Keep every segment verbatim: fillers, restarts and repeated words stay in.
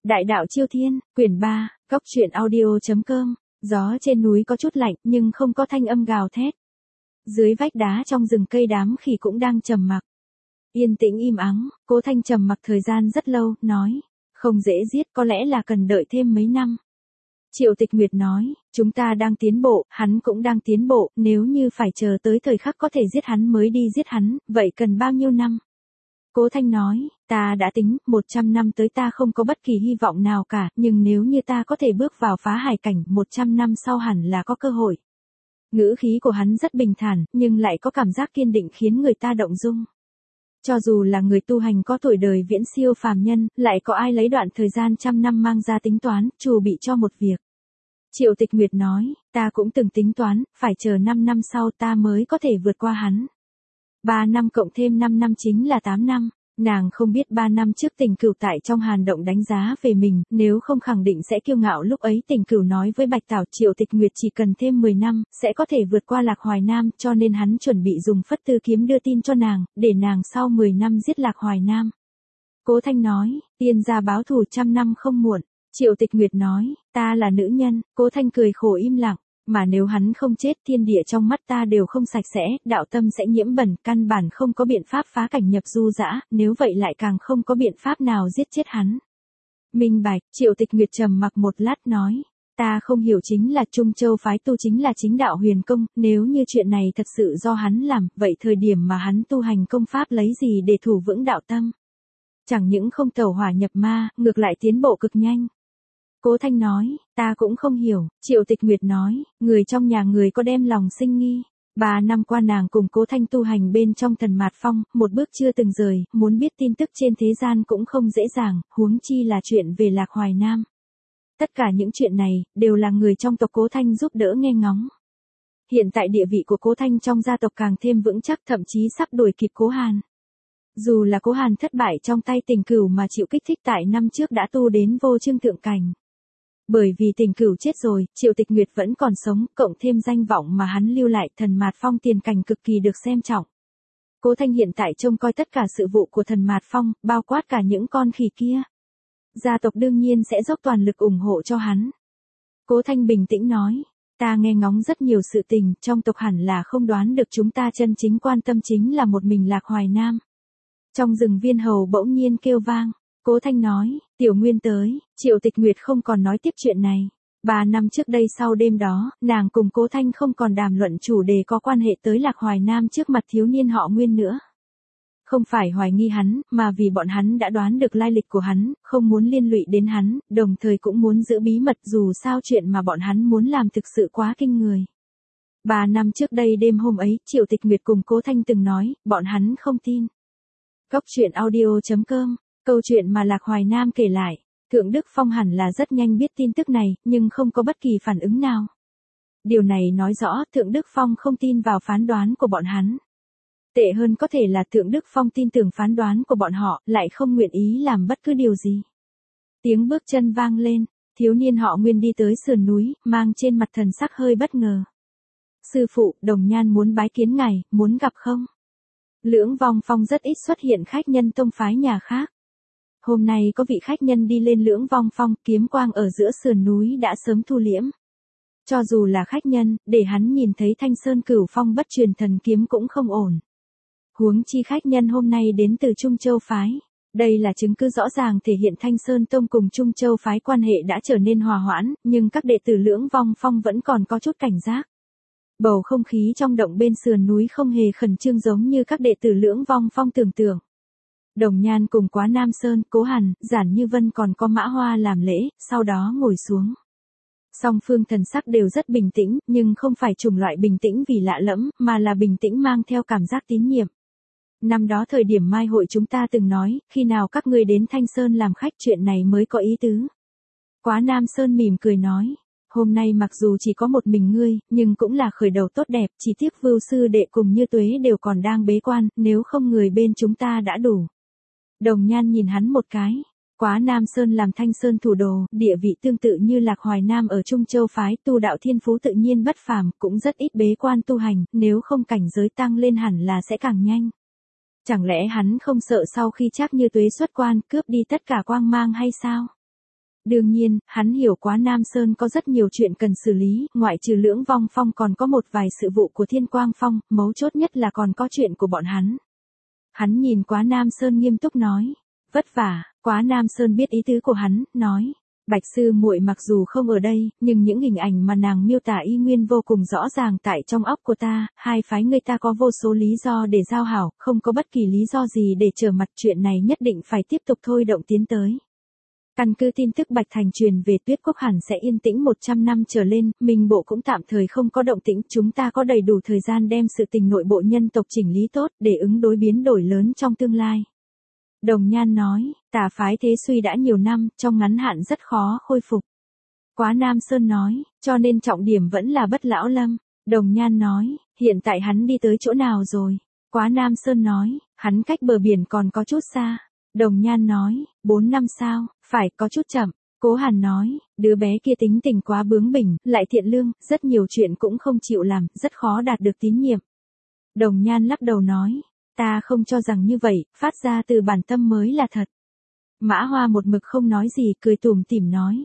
Đại đạo Chiêu Thiên, quyển ba, Cốc truyện audio.com, gió trên núi có chút lạnh nhưng không có thanh âm gào thét. Dưới vách đá trong rừng cây đám khỉ cũng đang trầm mặc. Yên tĩnh im ắng, Cố Thanh trầm mặc thời gian rất lâu, nói, không dễ giết, có lẽ là cần đợi thêm mấy năm. Triệu Tịch Nguyệt nói, chúng ta đang tiến bộ, hắn cũng đang tiến bộ, nếu như phải chờ tới thời khắc có thể giết hắn mới đi giết hắn, vậy cần bao nhiêu năm? Cố Thanh nói, ta đã tính, một trăm năm tới ta không có bất kỳ hy vọng nào cả, nhưng nếu như ta có thể bước vào phá hải cảnh, một trăm năm sau hẳn là có cơ hội. Ngữ khí của hắn rất bình thản, nhưng lại có cảm giác kiên định khiến người ta động dung. Cho dù là người tu hành có tuổi đời viễn siêu phàm nhân, lại có ai lấy đoạn thời gian trăm năm mang ra tính toán, chuẩn bị cho một việc. Triệu Tịch Nguyệt nói, ta cũng từng tính toán, phải chờ năm năm sau ta mới có thể vượt qua hắn. ba năm cộng thêm năm năm chính là tám năm, nàng không biết ba năm trước Tình Cửu tại trong hàn động đánh giá về mình, nếu không khẳng định sẽ kiêu ngạo. Lúc ấy Tình Cửu nói với Bạch Tảo Triệu Tịch Nguyệt chỉ cần thêm mười năm, sẽ có thể vượt qua Lạc Hoài Nam, cho nên hắn chuẩn bị dùng Phất Tư Kiếm đưa tin cho nàng, để nàng sau mười năm giết Lạc Hoài Nam. Cố Thanh nói, tiên gia báo thù trăm năm không muộn. Triệu Tịch Nguyệt nói, ta là nữ nhân. Cố Thanh cười khổ im lặng. Mà nếu hắn không chết, thiên địa trong mắt ta đều không sạch sẽ, đạo tâm sẽ nhiễm bẩn, căn bản không có biện pháp phá cảnh nhập du dã, nếu vậy lại càng không có biện pháp nào giết chết hắn. Minh bạch. Triệu Tịch Nguyệt trầm mặc một lát nói, ta không hiểu chính là Trung Châu phái tu chính là chính đạo huyền công, nếu như chuyện này thật sự do hắn làm, vậy thời điểm mà hắn tu hành công pháp lấy gì để thủ vững đạo tâm? Chẳng những không tẩu hỏa nhập ma, ngược lại tiến bộ cực nhanh. Cố Thanh nói, ta cũng không hiểu. Triệu Tịch Nguyệt nói, người trong nhà người có đem lòng sinh nghi. Ba năm qua nàng cùng Cố Thanh tu hành bên trong Thần Mạt Phong, một bước chưa từng rời, muốn biết tin tức trên thế gian cũng không dễ dàng, huống chi là chuyện về Lạc Hoài Nam. Tất cả những chuyện này, đều là người trong tộc Cố Thanh giúp đỡ nghe ngóng. Hiện tại địa vị của Cố Thanh trong gia tộc càng thêm vững chắc, thậm chí sắp đuổi kịp Cố Hàn. Dù là Cố Hàn thất bại trong tay Tình Cửu mà chịu kích thích tại năm trước đã tu đến vô chương thượng cảnh. Bởi vì Tình Cửu chết rồi, Triệu Tịch Nguyệt vẫn còn sống, cộng thêm danh vọng mà hắn lưu lại, Thần Mạt Phong tiền cảnh cực kỳ được xem trọng. Cố Thanh hiện tại trông coi tất cả sự vụ của Thần Mạt Phong, bao quát cả những con khỉ kia. Gia tộc đương nhiên sẽ dốc toàn lực ủng hộ cho hắn. Cố Thanh bình tĩnh nói, ta nghe ngóng rất nhiều sự tình, trong tộc hẳn là không đoán được chúng ta chân chính quan tâm chính là một mình Lạc Hoài Nam. Trong rừng Viên Hầu bỗng nhiên kêu vang. Cố Thanh nói, Tiểu Nguyên tới. Triệu Tịch Nguyệt không còn nói tiếp chuyện này. Ba năm trước đây sau đêm đó, nàng cùng Cố Thanh không còn đàm luận chủ đề có quan hệ tới Lạc Hoài Nam trước mặt thiếu niên họ Nguyên nữa. Không phải hoài nghi hắn, mà vì bọn hắn đã đoán được lai lịch của hắn, không muốn liên lụy đến hắn, đồng thời cũng muốn giữ bí mật, dù sao chuyện mà bọn hắn muốn làm thực sự quá kinh người. Ba năm trước đây đêm hôm ấy, Triệu Tịch Nguyệt cùng Cố Thanh từng nói, bọn hắn không tin. Cốc truyện audio.com, câu chuyện mà Lạc Hoài Nam kể lại, Thượng Đức Phong hẳn là rất nhanh biết tin tức này, nhưng không có bất kỳ phản ứng nào. Điều này nói rõ Thượng Đức Phong không tin vào phán đoán của bọn hắn. Tệ hơn có thể là Thượng Đức Phong tin tưởng phán đoán của bọn họ, lại không nguyện ý làm bất cứ điều gì. Tiếng bước chân vang lên, thiếu niên họ Nguyên đi tới sườn núi, mang trên mặt thần sắc hơi bất ngờ. Sư phụ, Đồng Nhan muốn bái kiến ngài, muốn gặp không? Lưỡng Vong Phong rất ít xuất hiện khách nhân tông phái nhà khác. Hôm nay có vị khách nhân đi lên Lưỡng Vong Phong, kiếm quang ở giữa sườn núi đã sớm thu liễm. Cho dù là khách nhân, để hắn nhìn thấy Thanh Sơn Cửu Phong bất truyền thần kiếm cũng không ổn. Huống chi khách nhân hôm nay đến từ Trung Châu phái. Đây là chứng cứ rõ ràng thể hiện Thanh Sơn Tông cùng Trung Châu phái quan hệ đã trở nên hòa hoãn, nhưng các đệ tử Lưỡng Vong Phong vẫn còn có chút cảnh giác. Bầu không khí trong động bên sườn núi không hề khẩn trương giống như các đệ tử Lưỡng Vong Phong tưởng tượng. Đồng Nhan cùng Quá Nam Sơn, Cố Hàn, Giản Như Vân còn có Mã Hoa làm lễ, sau đó ngồi xuống. Song phương thần sắc đều rất bình tĩnh, nhưng không phải chủng loại bình tĩnh vì lạ lẫm, mà là bình tĩnh mang theo cảm giác tín nhiệm. Năm đó thời điểm mai hội chúng ta từng nói, khi nào các ngươi đến Thanh Sơn làm khách chuyện này mới có ý tứ. Quá Nam Sơn mỉm cười nói, hôm nay mặc dù chỉ có một mình ngươi, nhưng cũng là khởi đầu tốt đẹp, chỉ tiếc Vưu sư đệ cùng Như Tuế đều còn đang bế quan, nếu không người bên chúng ta đã đủ. Đồng Nhan nhìn hắn một cái. Quá Nam Sơn làm Thanh Sơn thủ đồ, địa vị tương tự như Lạc Hoài Nam ở Trung Châu phái, tu đạo thiên phú tự nhiên bất phàm, cũng rất ít bế quan tu hành, nếu không cảnh giới tăng lên hẳn là sẽ càng nhanh. Chẳng lẽ hắn không sợ sau khi Trác Như Tuế xuất quan, cướp đi tất cả quang mang hay sao? Đương nhiên, hắn hiểu Quá Nam Sơn có rất nhiều chuyện cần xử lý, ngoại trừ Lưỡng Vong Phong còn có một vài sự vụ của Thiên Quang Phong, mấu chốt nhất là còn có chuyện của bọn hắn. Hắn nhìn Quá Nam Sơn nghiêm túc nói. Vất vả, Quá Nam Sơn biết ý tứ của hắn, nói. Bạch sư muội mặc dù không ở đây, nhưng những hình ảnh mà nàng miêu tả y nguyên vô cùng rõ ràng tại trong óc của ta, hai phái người ta có vô số lý do để giao hảo, không có bất kỳ lý do gì để trở mặt, chuyện này nhất định phải tiếp tục thôi động tiến tới. Căn cứ tin tức Bạch Thành truyền về Tuyết Quốc hẳn sẽ yên tĩnh một trăm năm trở lên, Minh Bộ cũng tạm thời không có động tĩnh, chúng ta có đầy đủ thời gian đem sự tình nội bộ nhân tộc chỉnh lý tốt để ứng đối biến đổi lớn trong tương lai. Đồng Nhan nói, tà phái thế suy đã nhiều năm, trong ngắn hạn rất khó khôi phục. Quá Nam Sơn nói, cho nên trọng điểm vẫn là Bất Lão Lâm. Đồng Nhan nói, hiện tại hắn đi tới chỗ nào rồi? Quá Nam Sơn nói, hắn cách bờ biển còn có chút xa. Đồng Nhan nói, bốn năm sao, phải có chút chậm. Cố Hàn nói, đứa bé kia tính tình quá bướng bỉnh, lại thiện lương, rất nhiều chuyện cũng không chịu làm, rất khó đạt được tín nhiệm. Đồng Nhan lắc đầu nói, ta không cho rằng như vậy, phát ra từ bản tâm mới là thật. Mã Hoa một mực không nói gì, cười tủm tỉm nói.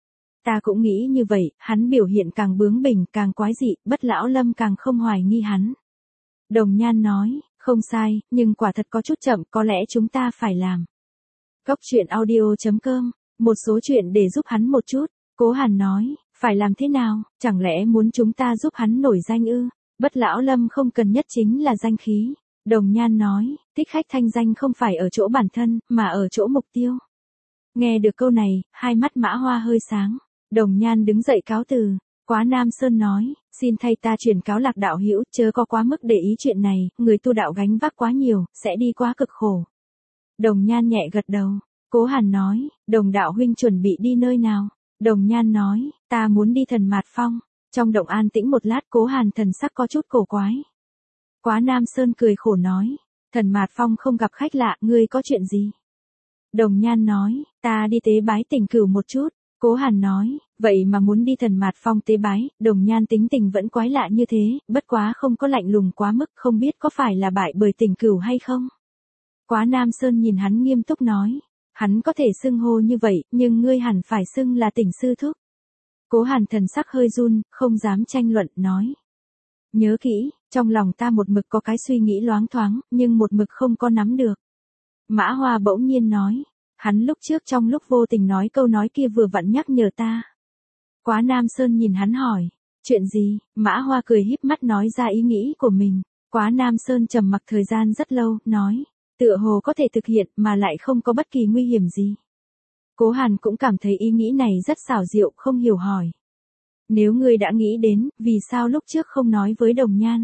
Ta cũng nghĩ như vậy, hắn biểu hiện càng bướng bỉnh, càng quái dị, Bất Lão Lâm càng không hoài nghi hắn. Đồng Nhan nói, không sai, nhưng quả thật có chút chậm, có lẽ chúng ta phải làm. Góc truyện audio chấm com, một số chuyện để giúp hắn một chút. Cố Hàn nói, phải làm thế nào, chẳng lẽ muốn chúng ta giúp hắn nổi danh ư? Bất Lão Lâm không cần nhất chính là danh khí. Đồng Nhan nói, thích khách thanh danh không phải ở chỗ bản thân, mà ở chỗ mục tiêu. Nghe được câu này, hai mắt Mã Hoa hơi sáng. Đồng Nhan đứng dậy cáo từ. Quá Nam Sơn nói, xin thay ta truyền cáo Lạc đạo hữu, chớ có quá mức để ý chuyện này, người tu đạo gánh vác quá nhiều, sẽ đi quá cực khổ. Đồng Nhan nhẹ gật đầu. Cố Hàn nói, Đồng đạo huynh chuẩn bị đi nơi nào? Đồng Nhan nói, ta muốn đi Thần Mạt Phong. Trong động an tĩnh một lát, Cố Hàn thần sắc có chút cổ quái. Quá Nam Sơn cười khổ nói, Thần Mạt Phong không gặp khách lạ, ngươi có chuyện gì? Đồng Nhan nói, ta đi tế bái Tình Cửu một chút. Cố Hàn nói, vậy mà muốn đi Thần Mạt Phong tế bái, Đồng Nhan tính tình vẫn quái lạ như thế, bất quá không có lạnh lùng quá mức, không biết có phải là bại bởi Tình Cửu hay không? Quá Nam Sơn nhìn hắn nghiêm túc nói, hắn có thể xưng hô như vậy, nhưng ngươi hẳn phải xưng là Tình sư thúc. Cố Hàn thần sắc hơi run, không dám tranh luận, nói. Nhớ kỹ, trong lòng ta một mực có cái suy nghĩ loáng thoáng, nhưng một mực không có nắm được. Mã Hoa bỗng nhiên nói, hắn lúc trước trong lúc vô tình nói câu nói kia vừa vặn nhắc nhở ta. Quá Nam Sơn nhìn hắn hỏi, chuyện gì? Mã Hoa cười híp mắt nói ra ý nghĩ của mình. Quá Nam Sơn trầm mặc thời gian rất lâu, nói, tựa hồ có thể thực hiện mà lại không có bất kỳ nguy hiểm gì. Cố Hàn cũng cảm thấy ý nghĩ này rất xảo diệu, không hiểu hỏi. Nếu ngươi đã nghĩ đến, vì sao lúc trước không nói với Đồng Nhan?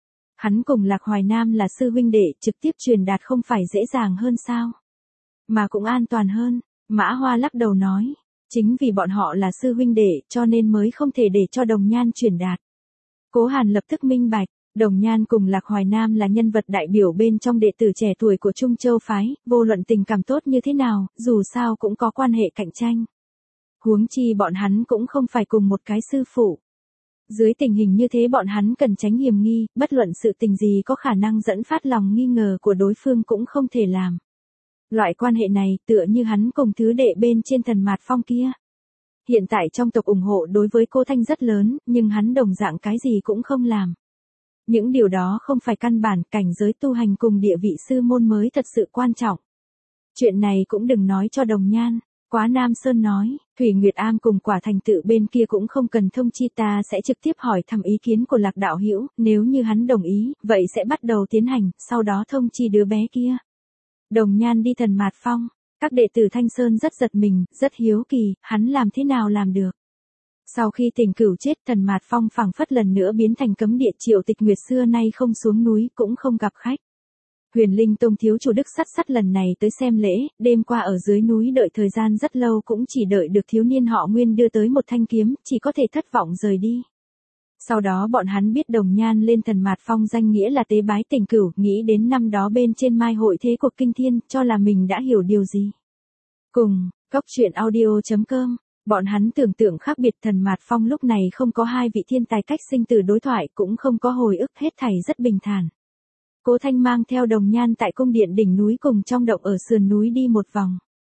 Hắn cùng Lạc Hoài Nam là sư huynh đệ, trực tiếp truyền đạt không phải dễ dàng hơn sao? Mà cũng an toàn hơn. Mã Hoa lắc đầu nói, chính vì bọn họ là sư huynh đệ, cho nên mới không thể để cho Đồng Nhan truyền đạt. Cố Hàn lập tức minh bạch, Đồng Nhan cùng Lạc Hoài Nam là nhân vật đại biểu bên trong đệ tử trẻ tuổi của Trung Châu phái, vô luận tình cảm tốt như thế nào, dù sao cũng có quan hệ cạnh tranh. Huống chi bọn hắn cũng không phải cùng một cái sư phụ. Dưới tình hình như thế bọn hắn cần tránh hiểm nghi, bất luận sự tình gì có khả năng dẫn phát lòng nghi ngờ của đối phương cũng không thể làm. Loại quan hệ này tựa như hắn cùng thứ đệ bên trên Thần Mạt Phong kia. Hiện tại trong tộc ủng hộ đối với cô Thanh rất lớn, nhưng hắn đồng dạng cái gì cũng không làm. Những điều đó không phải căn bản, cảnh giới tu hành cùng địa vị sư môn mới thật sự quan trọng. Chuyện này cũng đừng nói cho Đồng Nhan. Quá Nam Sơn nói, Thủy Nguyệt Am cùng Quả Thành Tự bên kia cũng không cần thông chi, ta sẽ trực tiếp hỏi thăm ý kiến của Lạc đạo hữu, nếu như hắn đồng ý, vậy sẽ bắt đầu tiến hành, sau đó thông chi đứa bé kia. Đồng Nhan đi Thần Mạt Phong, các đệ tử Thanh Sơn rất giật mình, rất hiếu kỳ, hắn làm thế nào làm được. Sau khi Tình Cửu chết, Thần Mạt Phong phảng phất lần nữa biến thành cấm địa, Triệu Tịch Nguyệt xưa nay không xuống núi, cũng không gặp khách. Huyền Linh Tông thiếu chủ Đức Sắt Sắt lần này tới xem lễ, đêm qua ở dưới núi đợi thời gian rất lâu cũng chỉ đợi được thiếu niên họ Nguyên đưa tới một thanh kiếm, chỉ có thể thất vọng rời đi. Sau đó bọn hắn biết Đồng Nhan lên Thần Mạt Phong danh nghĩa là tế bái Tình Cửu, nghĩ đến năm đó bên trên mai hội thế cuộc kinh thiên, cho là mình đã hiểu điều gì. Cùng, góc truyện audio chấm com, bọn hắn tưởng tượng khác biệt, Thần Mạt Phong lúc này không có hai vị thiên tài cách sinh tử đối thoại, cũng không có hồi ức, hết thảy rất bình thản. Cố Thanh mang theo Đồng Nhan tại cung điện đỉnh núi cùng trong động ở sườn núi đi một vòng.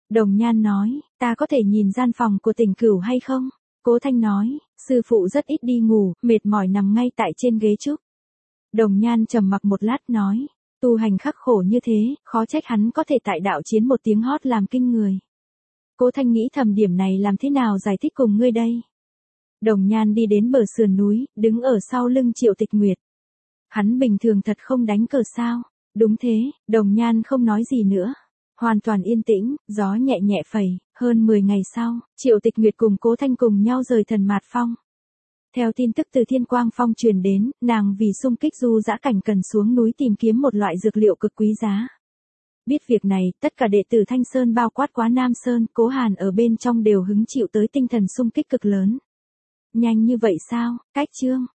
Đồng Nhan nói, ta có thể nhìn gian phòng của Tỉnh Cửu hay không? Cố Thanh nói, sư phụ rất ít đi ngủ, mệt mỏi nằm ngay tại trên ghế trúc. Đồng Nhan trầm mặc một lát nói, tu hành khắc khổ như thế, khó trách hắn có thể tại đạo chiến một tiếng hót làm kinh người. Cố Thanh nghĩ thầm điểm này làm thế nào giải thích cùng ngươi đây? Đồng Nhan đi đến bờ sườn núi, đứng ở sau lưng Triệu Tịch Nguyệt. Hắn bình thường thật không đánh cờ sao? Đúng thế, Đồng Nhan không nói gì nữa. Hoàn toàn yên tĩnh, gió nhẹ nhẹ phẩy, hơn mười ngày sau, Triệu Tịch Nguyệt cùng Cố Thanh cùng nhau rời Thần Mạt Phong. Theo tin tức từ Thiên Quang Phong truyền đến, nàng vì xung kích du dã cảnh cần xuống núi tìm kiếm một loại dược liệu cực quý giá. Biết việc này, tất cả đệ tử Thanh Sơn bao quát Quá Nam Sơn, Cố Hàn ở bên trong đều hứng chịu tới tinh thần xung kích cực lớn. Nhanh như vậy sao, cách chương.